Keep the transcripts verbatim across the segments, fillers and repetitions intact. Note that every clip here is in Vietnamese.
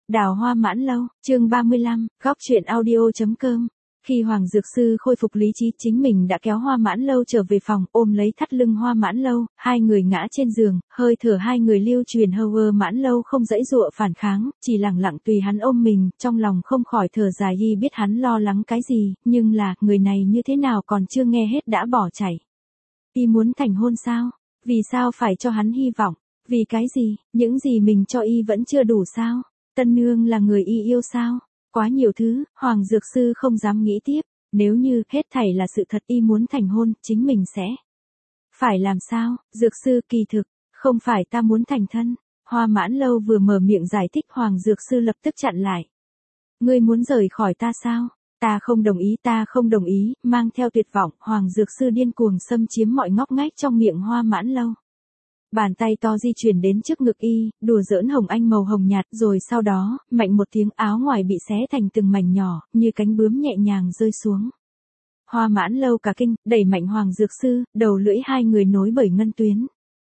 Đào Hoa Mãn Lâu, chương ba mươi lăm, góc truyện audio.com. Khi Hoàng Dược Sư khôi phục lý trí, chính mình đã kéo Hoa Mãn Lâu trở về phòng, ôm lấy thắt lưng Hoa Mãn Lâu, hai người ngã trên giường, hơi thở hai người lưu truyền. Hơ Mãn Lâu không dãy dụa phản kháng, chỉ lặng lặng tùy hắn ôm mình, trong lòng không khỏi thở dài, y biết hắn lo lắng cái gì, nhưng là, người này như thế nào còn chưa nghe hết đã bỏ chạy. Y muốn thành hôn sao? Vì sao phải cho hắn hy vọng? Vì cái gì? Những gì mình cho y vẫn chưa đủ sao? Tân nương là người y yêu sao? Quá nhiều thứ, Hoàng Dược Sư không dám nghĩ tiếp. Nếu như hết thảy là sự thật, y muốn thành hôn, chính mình sẽ phải làm sao? Dược Sư, kỳ thực, không phải ta muốn thành thân. Hoa Mãn Lâu vừa mở miệng giải thích, Hoàng Dược Sư lập tức chặn lại. Ngươi muốn rời khỏi ta sao? Ta không đồng ý, ta không đồng ý. Mang theo tuyệt vọng, Hoàng Dược Sư điên cuồng xâm chiếm mọi ngóc ngách trong miệng Hoa Mãn Lâu. Bàn tay to di chuyển đến trước ngực y, đùa giỡn hồng anh màu hồng nhạt, rồi sau đó, mạnh một tiếng, áo ngoài bị xé thành từng mảnh nhỏ, như cánh bướm nhẹ nhàng rơi xuống. Hoa Mãn Lâu cả kinh, đẩy mạnh Hoàng Dược Sư, đầu lưỡi hai người nối bởi ngân tuyến.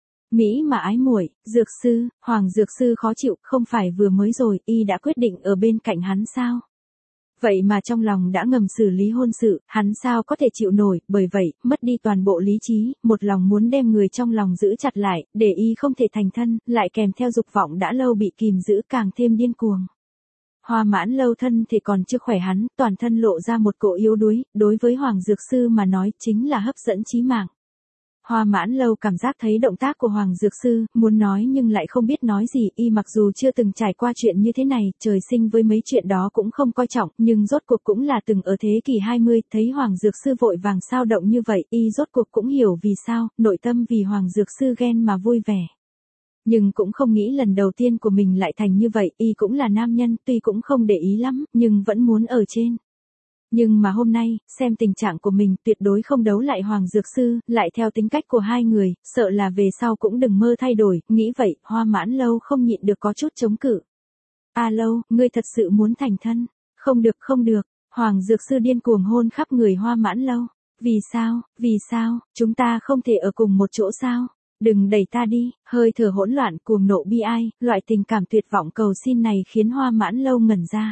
Mỹ mà ái muội, Dược Sư, Hoàng Dược Sư khó chịu, không phải vừa mới rồi, y đã quyết định ở bên cạnh hắn sao? Vậy mà trong lòng đã ngầm xử lý hôn sự, hắn sao có thể chịu nổi, bởi vậy, mất đi toàn bộ lý trí, một lòng muốn đem người trong lòng giữ chặt lại, để y không thể thành thân, lại kèm theo dục vọng đã lâu bị kìm giữ càng thêm điên cuồng. Hoa Mãn Lâu thân thì còn chưa khỏe, hắn, toàn thân lộ ra một cỗ yếu đuối, đối với Hoàng Dược Sư mà nói chính là hấp dẫn chí mạng. Hoa Mãn Lâu cảm giác thấy động tác của Hoàng Dược Sư, muốn nói nhưng lại không biết nói gì, y mặc dù chưa từng trải qua chuyện như thế này, trời sinh với mấy chuyện đó cũng không coi trọng, nhưng rốt cuộc cũng là từng ở thế kỷ hai mươi, thấy Hoàng Dược Sư vội vàng sao động như vậy, y rốt cuộc cũng hiểu vì sao, nội tâm vì Hoàng Dược Sư ghen mà vui vẻ. Nhưng cũng không nghĩ lần đầu tiên của mình lại thành như vậy, y cũng là nam nhân, tuy cũng không để ý lắm, nhưng vẫn muốn ở trên. Nhưng mà hôm nay, xem tình trạng của mình, tuyệt đối không đấu lại Hoàng Dược Sư, lại theo tính cách của hai người, sợ là về sau cũng đừng mơ thay đổi, nghĩ vậy, Hoa Mãn Lâu không nhịn được có chút chống cự. A Lâu, ngươi thật sự muốn thành thân? Không được, không được. Hoàng Dược Sư điên cuồng hôn khắp người Hoa Mãn Lâu. Vì sao, vì sao, chúng ta không thể ở cùng một chỗ sao? Đừng đẩy ta đi, hơi thở hỗn loạn, cuồng nộ bi ai, loại tình cảm tuyệt vọng cầu xin này khiến Hoa Mãn Lâu ngẩn ra.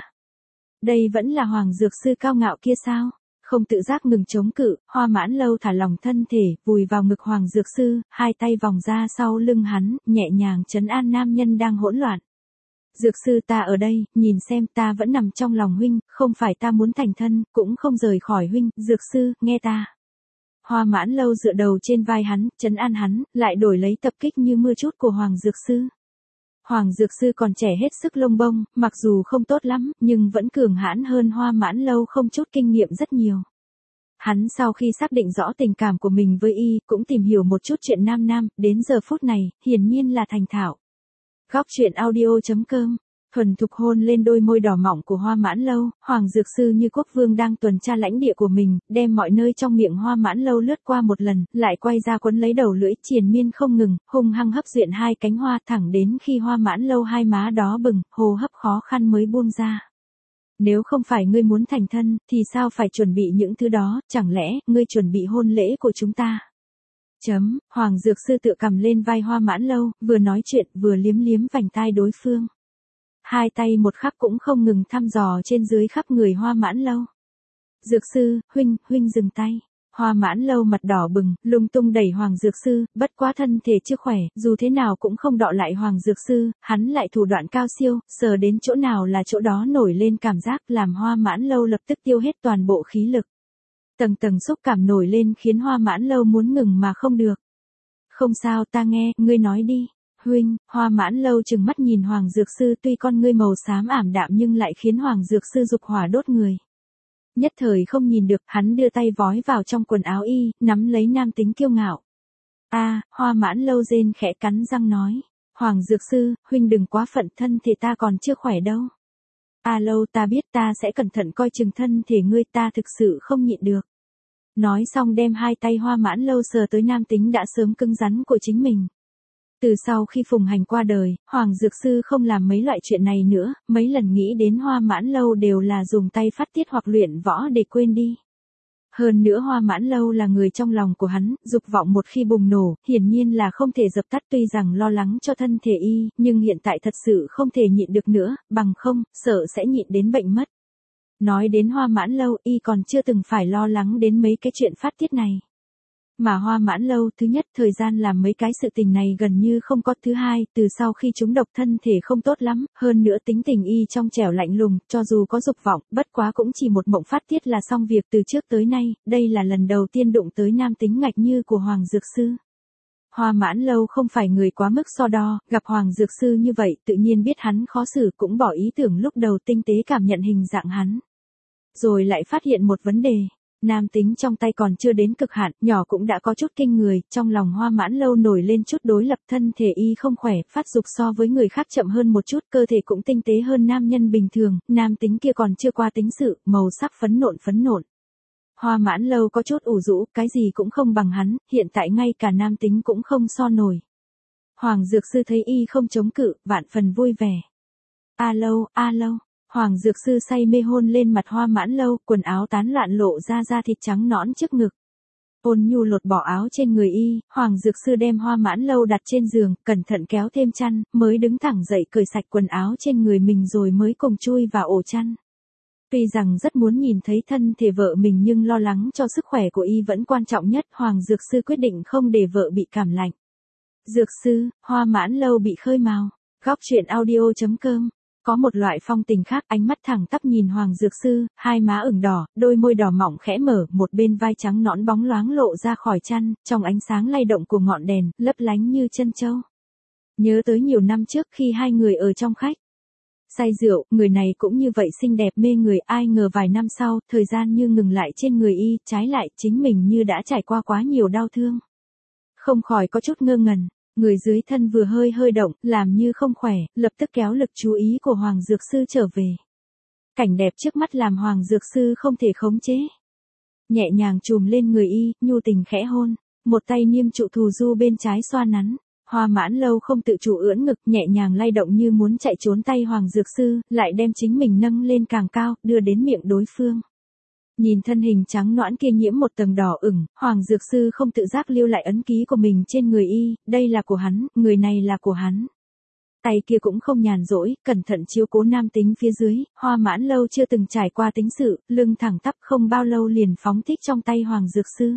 Đây vẫn là Hoàng Dược Sư cao ngạo kia sao? Không tự giác ngừng chống cự, Hoa Mãn Lâu thả lỏng thân thể, vùi vào ngực Hoàng Dược Sư, hai tay vòng ra sau lưng hắn, nhẹ nhàng trấn an nam nhân đang hỗn loạn. Dược Sư, ta ở đây, nhìn xem, ta vẫn nằm trong lòng huynh, không phải ta muốn thành thân, cũng không rời khỏi huynh, Dược Sư, nghe ta. Hoa Mãn Lâu dựa đầu trên vai hắn, trấn an hắn, lại đổi lấy tập kích như mưa trút của Hoàng Dược Sư. Hoàng Dược Sư còn trẻ hết sức lông bông, mặc dù không tốt lắm, nhưng vẫn cường hãn hơn Hoa Mãn Lâu không chút kinh nghiệm rất nhiều. Hắn sau khi xác định rõ tình cảm của mình với y, cũng tìm hiểu một chút chuyện nam nam, đến giờ phút này, hiển nhiên là thành thạo. Góc truyện audio.com. Thuần thục hôn lên đôi môi đỏ mọng của Hoa Mãn Lâu, Hoàng Dược Sư như quốc vương đang tuần tra lãnh địa của mình, đem mọi nơi trong miệng Hoa Mãn Lâu lướt qua một lần, lại quay ra quấn lấy đầu lưỡi, triền miên không ngừng, hung hăng hấp duyện hai cánh hoa, thẳng đến khi Hoa Mãn Lâu hai má đó bừng, hô hấp khó khăn mới buông ra. Nếu không phải ngươi muốn thành thân, thì sao phải chuẩn bị những thứ đó, chẳng lẽ, ngươi chuẩn bị hôn lễ của chúng ta? Chấm, Hoàng Dược Sư tựa cầm lên vai Hoa Mãn Lâu, vừa nói chuyện, vừa liếm liếm vành tai đối phương. Hai tay một khắc cũng không ngừng thăm dò trên dưới khắp người Hoa Mãn Lâu. Dược Sư, huynh, huynh dừng tay. Hoa Mãn Lâu mặt đỏ bừng, lung tung đẩy Hoàng Dược Sư, bất quá thân thể chưa khỏe, dù thế nào cũng không đọ lại Hoàng Dược Sư, hắn lại thủ đoạn cao siêu, sờ đến chỗ nào là chỗ đó nổi lên cảm giác, làm Hoa Mãn Lâu lập tức tiêu hết toàn bộ khí lực. Tầng tầng xúc cảm nổi lên khiến Hoa Mãn Lâu muốn ngừng mà không được. Không sao, ta nghe, ngươi nói đi. Huynh, Hoa Mãn Lâu trừng mắt nhìn Hoàng Dược Sư, tuy con ngươi màu xám ảm đạm nhưng lại khiến Hoàng Dược Sư dục hỏa đốt người. Nhất thời không nhìn được, hắn đưa tay vói vào trong quần áo y, nắm lấy nam tính kiêu ngạo. A, à, Hoa Mãn Lâu rên khẽ cắn răng nói. Hoàng Dược Sư, huynh đừng quá phận, thân thể ta còn chưa khỏe đâu. A Lâu, ta biết, ta sẽ cẩn thận coi chừng thân thể ngươi, ta thực sự không nhịn được. Nói xong đem hai tay Hoa Mãn Lâu sờ tới nam tính đã sớm cứng rắn của chính mình. Từ sau khi Phùng Hành qua đời, Hoàng Dược Sư không làm mấy loại chuyện này nữa, mấy lần nghĩ đến Hoa Mãn Lâu đều là dùng tay phát tiết hoặc luyện võ để quên đi. Hơn nữa Hoa Mãn Lâu là người trong lòng của hắn, dục vọng một khi bùng nổ, hiển nhiên là không thể dập tắt, tuy rằng lo lắng cho thân thể y, nhưng hiện tại thật sự không thể nhịn được nữa, bằng không, sợ sẽ nhịn đến bệnh mất. Nói đến Hoa Mãn Lâu, y còn chưa từng phải lo lắng đến mấy cái chuyện phát tiết này. Mà Hoa Mãn Lâu, thứ nhất, thời gian làm mấy cái sự tình này gần như không có, thứ hai, từ sau khi trúng độc thân thể không tốt lắm, hơn nữa tính tình y trong trẻo lạnh lùng, cho dù có dục vọng, bất quá cũng chỉ một mộng phát tiết là xong việc. Từ trước tới nay, đây là lần đầu tiên đụng tới nam tính ngạch như của Hoàng Dược Sư. Hoa Mãn Lâu không phải người quá mức so đo, gặp Hoàng Dược Sư như vậy, tự nhiên biết hắn khó xử, cũng bỏ ý tưởng lúc đầu tinh tế cảm nhận hình dạng hắn. Rồi lại phát hiện một vấn đề. Nam tính trong tay còn chưa đến cực hạn, nhỏ cũng đã có chút kinh người, trong lòng Hoa Mãn Lâu nổi lên chút đối lập, thân thể y không khỏe, phát dục so với người khác chậm hơn một chút, cơ thể cũng tinh tế hơn nam nhân bình thường, nam tính kia còn chưa qua tính sự, màu sắc phấn nộn phấn nộn. Hoa Mãn Lâu có chút ủ rũ, cái gì cũng không bằng hắn, hiện tại ngay cả nam tính cũng không so nổi. Hoàng Dược Sư thấy y không chống cự, vạn phần vui vẻ. A Lâu, A Lâu. Hoàng Dược Sư say mê hôn lên mặt Hoa Mãn Lâu, quần áo tán loạn lộ ra da thịt trắng nõn trước ngực. Ôn nhu lột bỏ áo trên người y, Hoàng Dược Sư đem Hoa Mãn Lâu đặt trên giường, cẩn thận kéo thêm chăn, mới đứng thẳng dậy cởi sạch quần áo trên người mình rồi mới cùng chui vào ổ chăn. Tuy rằng rất muốn nhìn thấy thân thể vợ mình nhưng lo lắng cho sức khỏe của y vẫn quan trọng nhất, Hoàng Dược Sư quyết định không để vợ bị cảm lạnh. Dược Sư, Hoa Mãn Lâu bị khơi mào. Góc truyện audio chấm com. Có một loại phong tình khác, ánh mắt thẳng tắp nhìn Hoàng Dược Sư, hai má ửng đỏ, đôi môi đỏ mỏng khẽ mở, một bên vai trắng nõn bóng loáng lộ ra khỏi chăn, trong ánh sáng lay động của ngọn đèn, lấp lánh như chân châu. Nhớ tới nhiều năm trước khi hai người ở trong khách say rượu, người này cũng như vậy xinh đẹp mê người, ai ngờ vài năm sau, thời gian như ngừng lại trên người y, trái lại chính mình như đã trải qua quá nhiều đau thương. Không khỏi có chút ngơ ngẩn. Người dưới thân vừa hơi hơi động, làm như không khỏe, lập tức kéo lực chú ý của Hoàng Dược Sư trở về. Cảnh đẹp trước mắt làm Hoàng Dược Sư không thể khống chế. Nhẹ nhàng chùm lên người y, nhu tình khẽ hôn, một tay niêm trụ thù du bên trái xoa nắn. Hoa Mãn Lâu không tự chủ ưỡn ngực, nhẹ nhàng lay động như muốn chạy trốn tay Hoàng Dược Sư, lại đem chính mình nâng lên càng cao, đưa đến miệng đối phương. Nhìn thân hình trắng nõn kia nhiễm một tầng đỏ ửng, Hoàng Dược Sư không tự giác lưu lại ấn ký của mình trên người y, đây là của hắn, người này là của hắn. Tay kia cũng không nhàn rỗi, cẩn thận chiếu cố nam tính phía dưới, Hoa Mãn Lâu chưa từng trải qua tính sự, lưng thẳng tắp không bao lâu liền phóng thích trong tay Hoàng Dược Sư.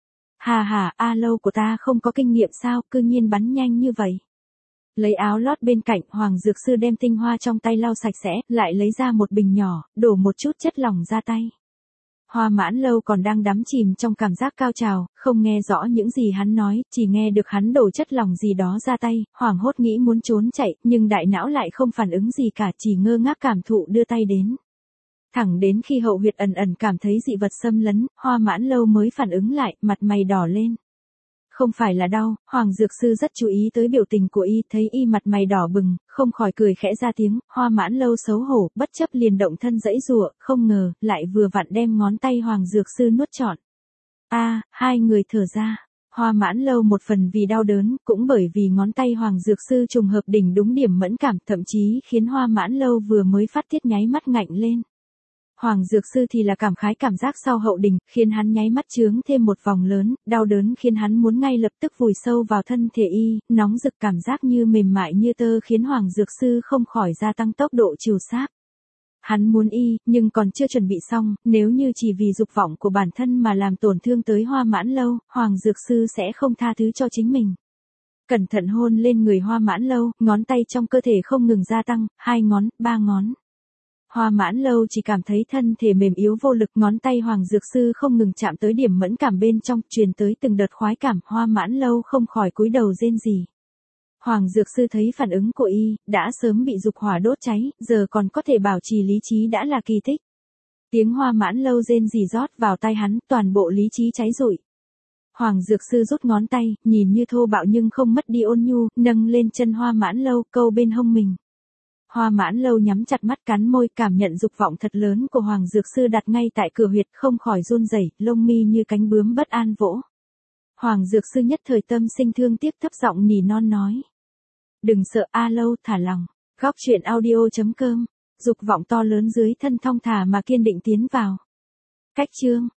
Hà hà, A Lâu của ta không có kinh nghiệm sao, cư nhiên bắn nhanh như vậy. Lấy áo lót bên cạnh, Hoàng Dược Sư đem tinh hoa trong tay lau sạch sẽ, lại lấy ra một bình nhỏ, đổ một chút chất lỏng ra tay. Hoa Mãn Lâu còn đang đắm chìm trong cảm giác cao trào, không nghe rõ những gì hắn nói, chỉ nghe được hắn đổ chất lỏng gì đó ra tay, hoảng hốt nghĩ muốn trốn chạy, nhưng đại não lại không phản ứng gì cả, chỉ ngơ ngác cảm thụ đưa tay đến. Thẳng đến khi hậu huyệt ẩn ẩn cảm thấy dị vật xâm lấn, Hoa Mãn Lâu mới phản ứng lại, mặt mày đỏ lên. Không phải là đau, Hoàng Dược Sư rất chú ý tới biểu tình của y, thấy y mặt mày đỏ bừng, không khỏi cười khẽ ra tiếng, Hoa Mãn Lâu xấu hổ, bất chấp liền động thân dãy giụa, không ngờ, lại vừa vặn đem ngón tay Hoàng Dược Sư nuốt trọn. A, hai người thở ra. Hoa Mãn Lâu một phần vì đau đớn, cũng bởi vì ngón tay Hoàng Dược Sư trùng hợp đỉnh đúng điểm mẫn cảm, thậm chí khiến Hoa Mãn Lâu vừa mới phát tiết nháy mắt ngạnh lên. Hoàng Dược Sư thì là cảm khái cảm giác sau hậu đỉnh, khiến hắn nháy mắt trướng thêm một vòng lớn, đau đớn khiến hắn muốn ngay lập tức vùi sâu vào thân thể y, nóng rực cảm giác như mềm mại như tơ khiến Hoàng Dược Sư không khỏi gia tăng tốc độ trìu sáp. Hắn muốn y, nhưng còn chưa chuẩn bị xong, nếu như chỉ vì dục vọng của bản thân mà làm tổn thương tới Hoa Mãn Lâu, Hoàng Dược Sư sẽ không tha thứ cho chính mình. Cẩn thận hôn lên người Hoa Mãn Lâu, ngón tay trong cơ thể không ngừng gia tăng, hai ngón, ba ngón. Hoa Mãn Lâu chỉ cảm thấy thân thể mềm yếu vô lực, ngón tay Hoàng Dược Sư không ngừng chạm tới điểm mẫn cảm bên trong, truyền tới từng đợt khoái cảm, Hoa Mãn Lâu không khỏi cúi đầu rên rỉ. Hoàng Dược Sư thấy phản ứng của y, đã sớm bị dục hỏa đốt cháy, giờ còn có thể bảo trì lý trí đã là kỳ tích. Tiếng Hoa Mãn Lâu rên rỉ rót vào tai hắn, toàn bộ lý trí cháy rụi. Hoàng Dược Sư rút ngón tay, nhìn như thô bạo nhưng không mất đi ôn nhu, nâng lên chân Hoa Mãn Lâu, câu bên hông mình. Hoa Mãn Lâu nhắm chặt mắt cắn môi, cảm nhận dục vọng thật lớn của Hoàng Dược Sư đặt ngay tại cửa huyệt, không khỏi run rẩy, lông mi như cánh bướm bất an vỗ. Hoàng Dược Sư nhất thời tâm sinh thương tiếc, thấp giọng nỉ non nói: "Đừng sợ A Lâu, thả lòng." Góc truyện audio chấm com. Dục vọng to lớn dưới thân thong thả mà kiên định tiến vào. Cách chương